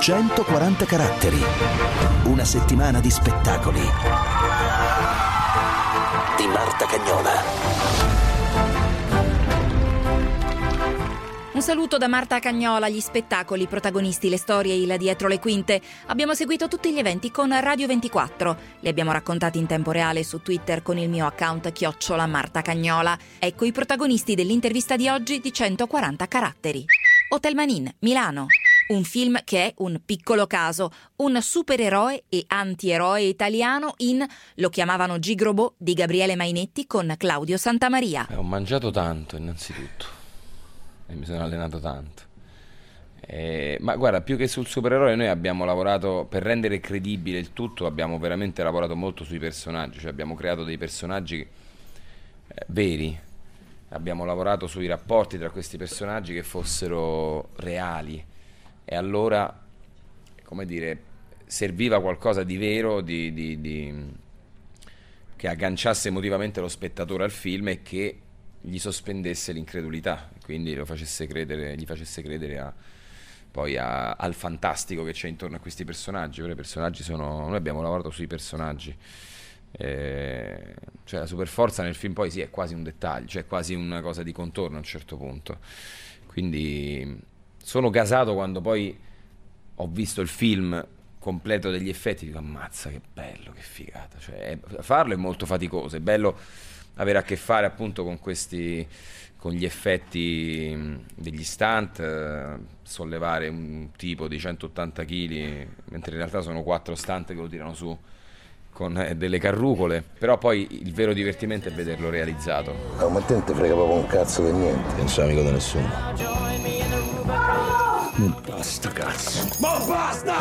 140 caratteri. Una settimana di spettacoli. Di Marta Cagnola. Un saluto da Marta Cagnola. Gli spettacoli, i protagonisti, le storie, il dietro le quinte. Abbiamo seguito tutti gli eventi con Radio 24. Li abbiamo raccontati in tempo reale su Twitter con il mio account @MartaCagnola. Ecco i protagonisti dell'intervista di oggi di 140 caratteri. Hotel Manin, Milano. Un film che è un piccolo caso, un supereroe e antieroe italiano in Lo chiamavano Gigrobò di Gabriele Mainetti con Claudio Santamaria. Ho mangiato tanto innanzitutto e mi sono allenato tanto. Ma guarda, più che sul supereroe noi abbiamo lavorato per rendere credibile il tutto, abbiamo veramente lavorato molto sui personaggi, cioè abbiamo creato dei personaggi veri, abbiamo lavorato sui rapporti tra questi personaggi che fossero reali. E allora, come dire, serviva qualcosa di vero, che agganciasse emotivamente lo spettatore al film e che gli sospendesse l'incredulità, quindi gli facesse credere al fantastico che c'è intorno a questi personaggi. Però i personaggi noi abbiamo lavorato sui personaggi. Cioè la superforza nel film poi sì, è quasi un dettaglio, cioè quasi una cosa di contorno a un certo punto. Quindi sono gasato quando poi ho visto il film completo degli effetti, dico ammazza che bello, che figata, cioè farlo è molto faticoso, è bello avere a che fare appunto con gli effetti degli stunt, sollevare un tipo di 180 kg mentre in realtà sono 4 stunt che lo tirano su con delle carrucole, però poi il vero divertimento è vederlo realizzato. Ma te non te frega proprio un cazzo di niente, non sei amico di nessuno. Non basta, cazzo. Ma basta!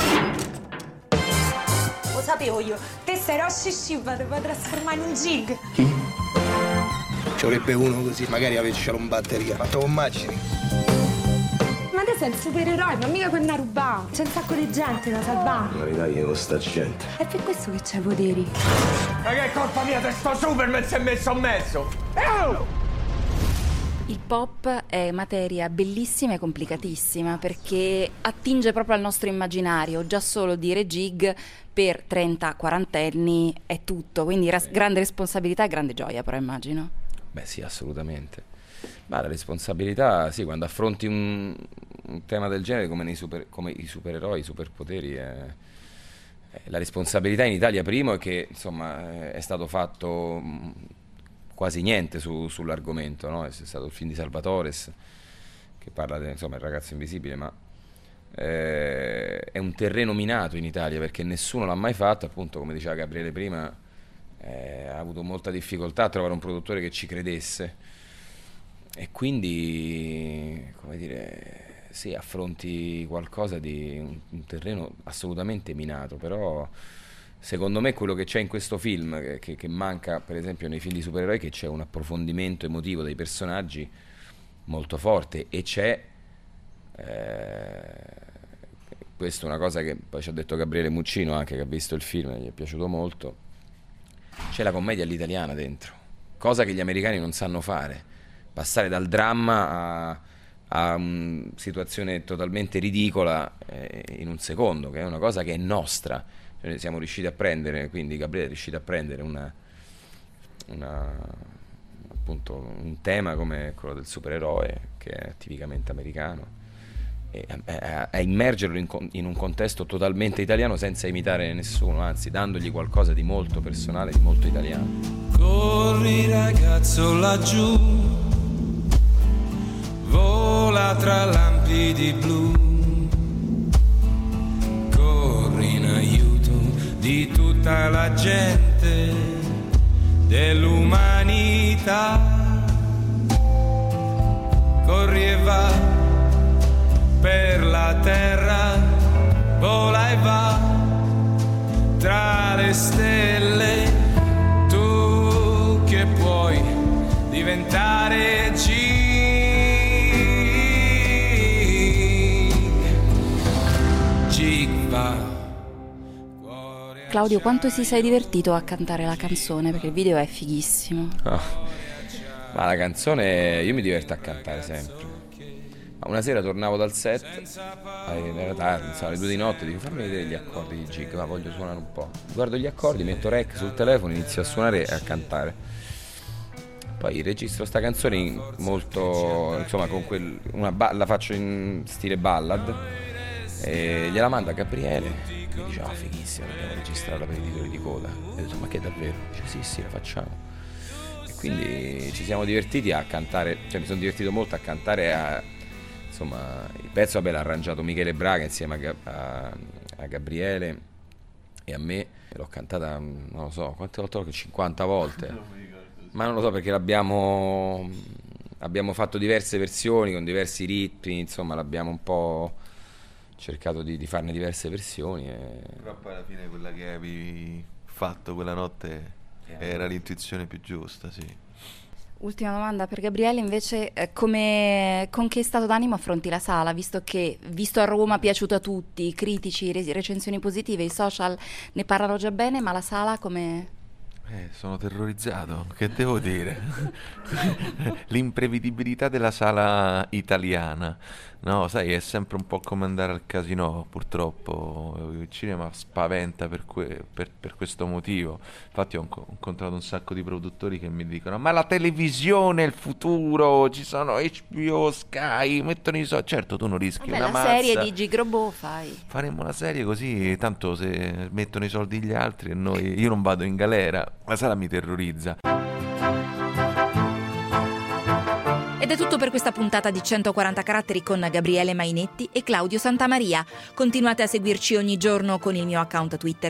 Lo sapevo io, te sei Rossi Shiva, ti puoi trasformare in un gig. Chi? Ci vorrebbe uno così, magari avercelo in batteria. Ma te lo immagini? Ma te sei il supereroe, ma mica quel Naruba. C'è un sacco di gente da salvare. Ma ridagli con sta gente. È per questo che c'hai poteri. Ma che è colpa mia se sto Superman si è messo a mezzo? Il pop è materia bellissima e complicatissima perché attinge proprio al nostro immaginario. Già solo dire gig per 30-40 anni è tutto, quindi grande responsabilità e grande gioia, però immagino. Beh sì, assolutamente. Ma la responsabilità, sì, quando affronti un tema del genere come i supereroi, i superpoteri, la responsabilità in Italia primo è che insomma è stato fatto quasi niente sull'argomento, no? È stato il film di Salvatores che parla del ragazzo invisibile, ma è un terreno minato in Italia perché nessuno l'ha mai fatto, appunto come diceva Gabriele prima, ha avuto molta difficoltà a trovare un produttore che ci credesse e quindi, come dire, sì, affronti qualcosa di un terreno assolutamente minato, però secondo me quello che c'è in questo film che manca per esempio nei film di supereroi, che c'è un approfondimento emotivo dei personaggi molto forte e c'è questa è una cosa che poi ci ha detto Gabriele Muccino anche, che ha visto il film e gli è piaciuto molto, c'è la commedia all'italiana dentro, cosa che gli americani non sanno fare, passare dal dramma a una situazione totalmente ridicola in un secondo, che è una cosa che è nostra. Siamo riusciti a prendere, quindi Gabriele è riuscito a prendere appunto un tema come quello del supereroe, che è tipicamente americano, e a immergerlo in un contesto totalmente italiano senza imitare nessuno, anzi dandogli qualcosa di molto personale, di molto italiano. Corri ragazzo laggiù, vola tra lampi di blu, di tutta la gente dell'umanità, corri e va per la terra, vola e va tra le stelle, tu che puoi diventare gig va. Claudio, quanto ti sei divertito a cantare la canzone? Perché il video è fighissimo. Ma la canzone io mi diverto a cantare sempre. Una sera tornavo dal set, era tardi, alle 2 di notte, dico fammi vedere gli accordi di Gig, ma voglio suonare un po'. Guardo gli accordi, metto rec sul telefono, inizio a suonare e a cantare. Poi registro sta canzone molto, insomma, con la faccio in stile ballad e gliela mando a Gabriele, mi dice fighissima, dobbiamo registrarla per i titoli di coda. E ho detto ma che davvero? Dice sì, la facciamo. Quindi ci siamo divertiti a cantare, cioè mi sono divertito molto a cantare insomma, il pezzo l'ha arrangiato Michele Braga insieme a Gabriele e a me, e l'ho cantata, non lo so, quante volte? 50 volte. Ma non lo so perché abbiamo fatto diverse versioni con diversi ritmi, insomma l'abbiamo un po' cercato di farne diverse versioni. Però poi alla fine quella che avevi fatto quella notte era l'intuizione più giusta, sì. Ultima domanda per Gabriele, invece, con che stato d'animo affronti la sala, visto a Roma è piaciuto a tutti, critici, recensioni positive, i social ne parlano già bene, ma la sala come... Sono terrorizzato, che devo dire? L'imprevedibilità della sala italiana, no, sai, è sempre un po' come andare al casino, purtroppo. Il cinema spaventa per questo motivo. Infatti ho incontrato un sacco di produttori che mi dicono ma la televisione è il futuro, ci sono HBO, Sky, mettono i soldi. Certo, tu non rischi una mazza. La serie di Gigrobò faremo una serie così, tanto se mettono i soldi gli altri e io non vado in galera. La sala mi terrorizza. Ed è tutto per questa puntata di 140 caratteri con Gabriele Mainetti e Claudio Santamaria. Continuate a seguirci ogni giorno con il mio account Twitter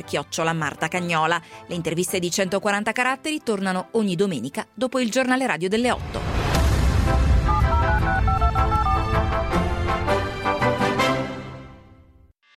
@MartaCagnola. Le interviste di 140 caratteri tornano ogni domenica dopo il giornale radio delle 8.